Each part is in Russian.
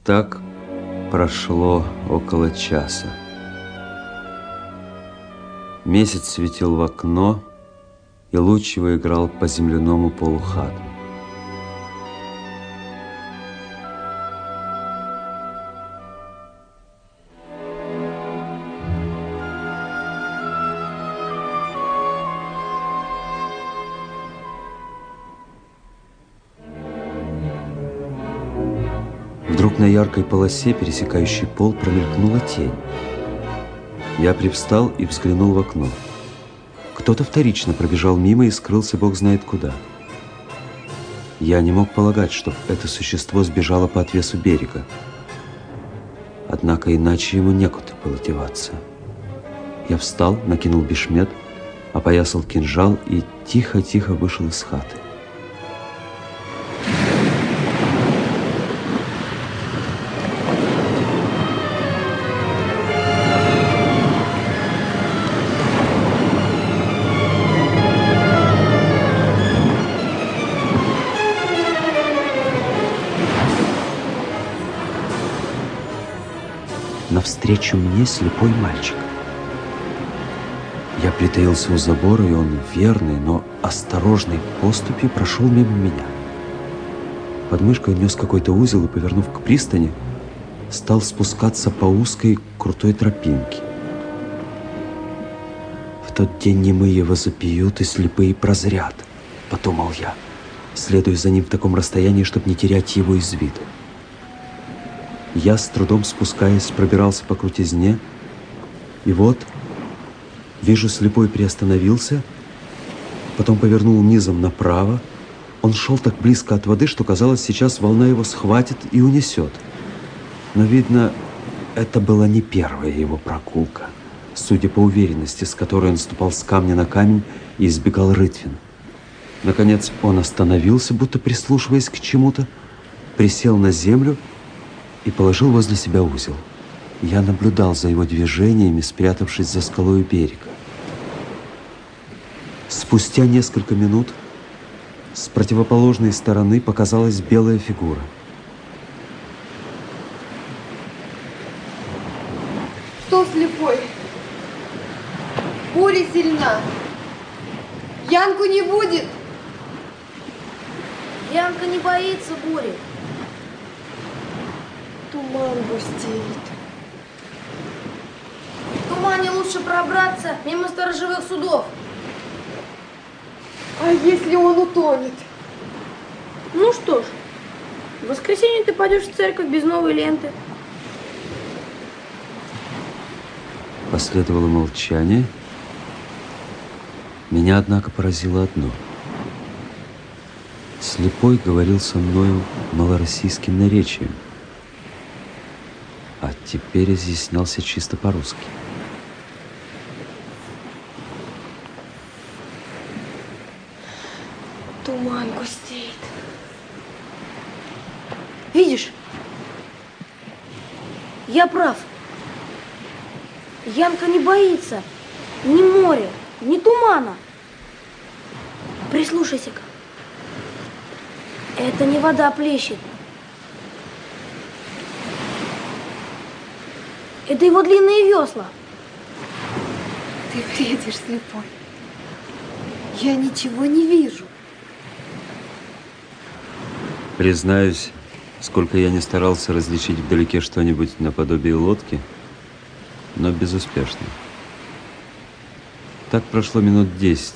Так прошло около часа. Месяц светил в окно, и луч его играл по земляному полу хаты. Вдруг на яркой полосе, пересекающей пол, промелькнула тень. Я привстал и взглянул в окно. Кто-то вторично пробежал мимо и скрылся бог знает куда. Я не мог полагать, что это существо сбежало по отвесу берега. Однако иначе ему некуда было деваться. Я встал, накинул бешмет, опоясал кинжал и тихо-тихо вышел из хаты. Навстречу мне слепой мальчик. Я притаился у забора, и он верной, но осторожной поступью прошел мимо меня. Под мышкой он нес какой-то узел и, повернув к пристани, стал спускаться по узкой крутой тропинке. В тот день немые возопьют и слепые прозрят, подумал я, следуя за ним в таком расстоянии, чтобы не терять его из виду. Я, с трудом спускаясь, пробирался по крутизне, и вот, вижу, слепой приостановился, потом повернул низом направо. Он шел так близко от воды, что, казалось, сейчас волна его схватит и унесет. Но, видно, это была не первая его прогулка, судя по уверенности, с которой он ступал с камня на камень и избегал рытвин. Наконец он остановился, будто прислушиваясь к чему-то, присел на землю и положил возле себя узел. Я наблюдал за его движениями, спрятавшись за скалой у берега. Спустя несколько минут с противоположной стороны показалась белая фигура. Что слепой? Буря сильна. Янку не будет. Янка не боится бури. Туман густеет. В тумане лучше пробраться мимо сторожевых судов. А если он утонет? Ну что ж, в воскресенье ты пойдешь в церковь без новой ленты. Последовало молчание. Меня, однако, поразило одно. Слепой говорил со мною малороссийским наречием, а теперь изъяснялся чисто по-русски. Туман густеет. Видишь? Я прав. Янка не боится ни моря, ни тумана. Прислушайся-ка. Это не вода плещет. Это его длинные весла. Ты бредишь, слепой. Я ничего не вижу. Признаюсь, сколько я не старался различить вдалеке что-нибудь наподобие лодки, но безуспешно. Так прошло минут 10.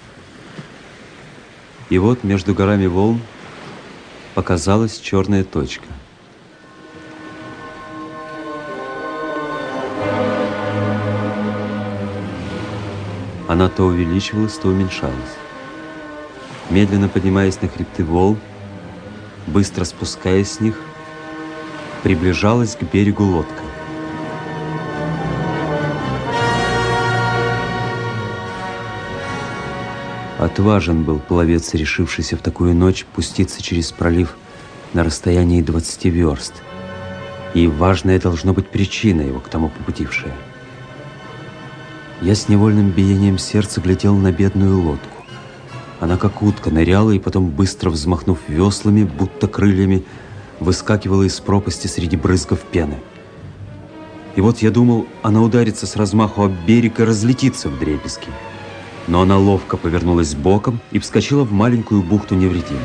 И вот между горами волн показалась черная точка. Она то увеличивалась, то уменьшалась. Медленно поднимаясь на хребты волн, быстро спускаясь с них, приближалась к берегу лодка. Отважен был пловец, решившийся в такую ночь пуститься через пролив на расстоянии 20 верст. И важная должна быть причина его к тому побудившая. Я с невольным биением сердца глядел на бедную лодку. Она как утка ныряла и потом, быстро взмахнув веслами, будто крыльями, выскакивала из пропасти среди брызгов пены. И вот я думал, она ударится с размаху об берег и разлетится вдребезги. Но она ловко повернулась боком и вскочила в маленькую бухту невредимой.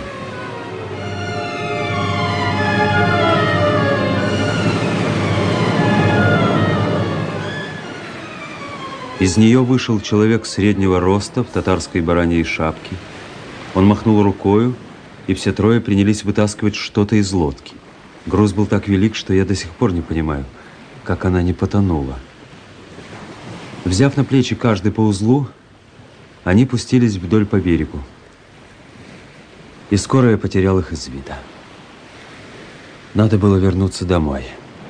Из нее вышел человек среднего роста в татарской бараньей шапке. Он махнул рукою, и все трое принялись вытаскивать что-то из лодки. Груз был так велик, что я до сих пор не понимаю, как она не потонула. Взяв на плечи каждый по узлу, они пустились вдоль по берегу. И скоро я потерял их из вида. Надо было вернуться домой.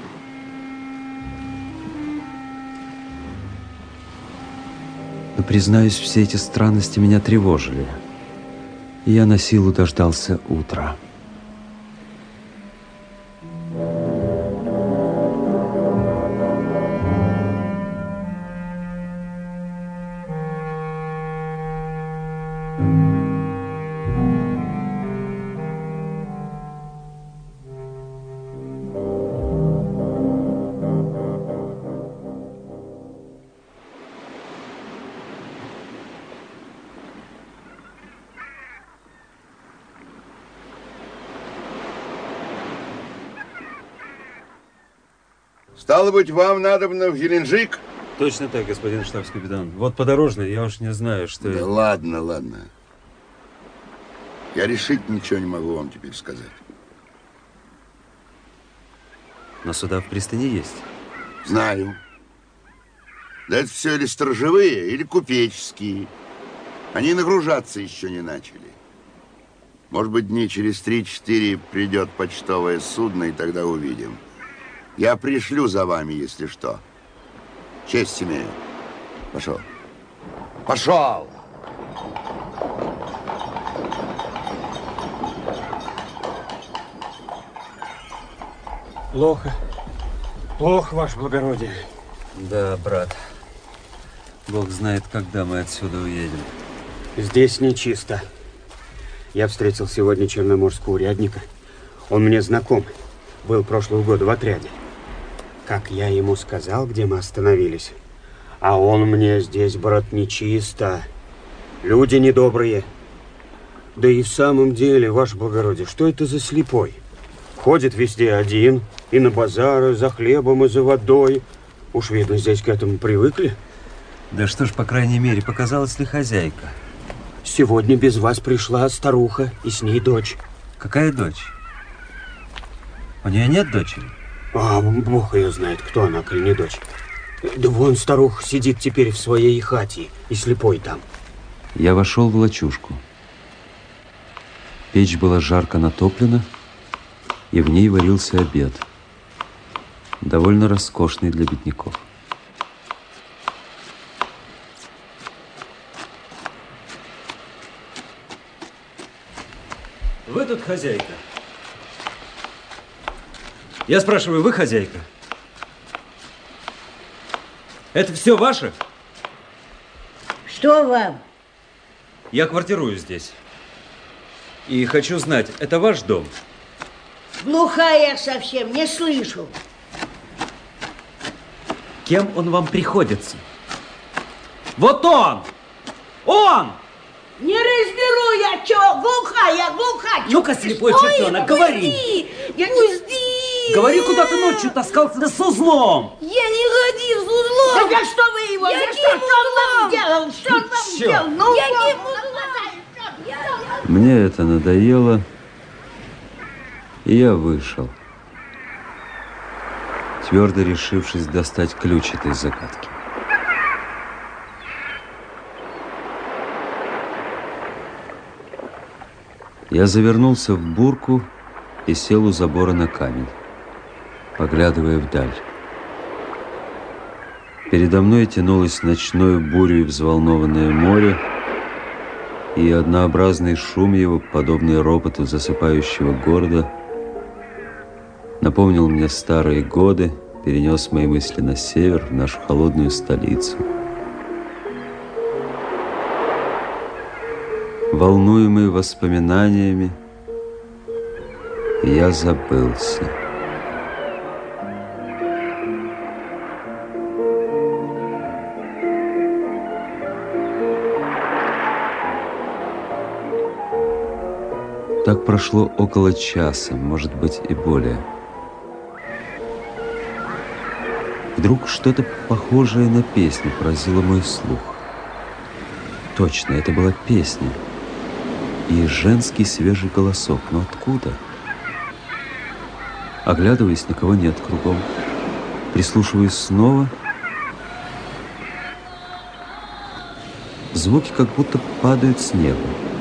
Но, признаюсь, все эти странности меня тревожили. И я на силу дождался утра. Стало быть, вам надобно в Геленджик? Точно так, господин штабс-капитан. Вот подорожный, я уж не знаю, что... Да ладно, ладно. Я решить ничего не могу вам теперь сказать. Но суда в пристани есть. Знаю. Да это все или сторожевые, или купеческие. Они нагружаться еще не начали. Может быть, дни через 3-4 придет почтовое судно, и тогда увидим. Я пришлю за вами, если что. Честь имею. Пошел. Пошел! Плохо. Плохо, ваше благородие. Да, брат. Бог знает, когда мы отсюда уедем. Здесь нечисто. Я встретил сегодня черноморского урядника. Он мне знаком. Был прошлого года в отряде. Как я ему сказал, где мы остановились. А он мне: здесь, брат, нечисто. Люди недобрые. Да и в самом деле, ваше благородие, что это за слепой? Ходит везде один, и на базары за хлебом и за водой. Уж видно, здесь к этому привыкли. Да что ж, по крайней мере, показалась ли хозяйка? Сегодня без вас пришла старуха, и с ней дочь. Какая дочь? У нее нет дочери? А Бог ее знает, кто она, коль не дочь. Да вон старуха сидит теперь в своей хате, и слепой там. Я вошел в лачушку. Печь была жарко натоплена, и в ней варился обед, довольно роскошный для бедняков. Вы тут хозяйка? Я спрашиваю, вы хозяйка? Это все ваше? Что вам? Я квартирую здесь. И хочу знать, это ваш дом? Глухая я совсем, не слышу. Кем он вам приходится? Вот он! Он! Не разберу я, чё, глухая. Ну-ка, слепой чертенок, говори! Пусти! Говори, куда ты ночью таскался с узлом! Я не ходил с узлом! Да что вы его? Что он вам сделал? Что он вам сделал? Ну, каким узлом? Мне это надоело, и я вышел, твердо решившись достать ключ этой загадки. Я завернулся в бурку и сел у забора на камень, поглядывая вдаль. Передо мной тянулось ночной бурей взволнованное море, и однообразный шум его, подобный ропоту засыпающего города, напомнил мне старые годы, перенес мои мысли на север, в нашу холодную столицу. Волнуемый воспоминаниями, Я забылся. Так прошло около часа, может быть, и более. Вдруг что-то похожее на песню поразило мой слух. Точно, это была песня. И женский свежий голосок. Но откуда? Оглядываясь, никого нет кругом. Прислушиваюсь снова. Звуки как будто падают с неба.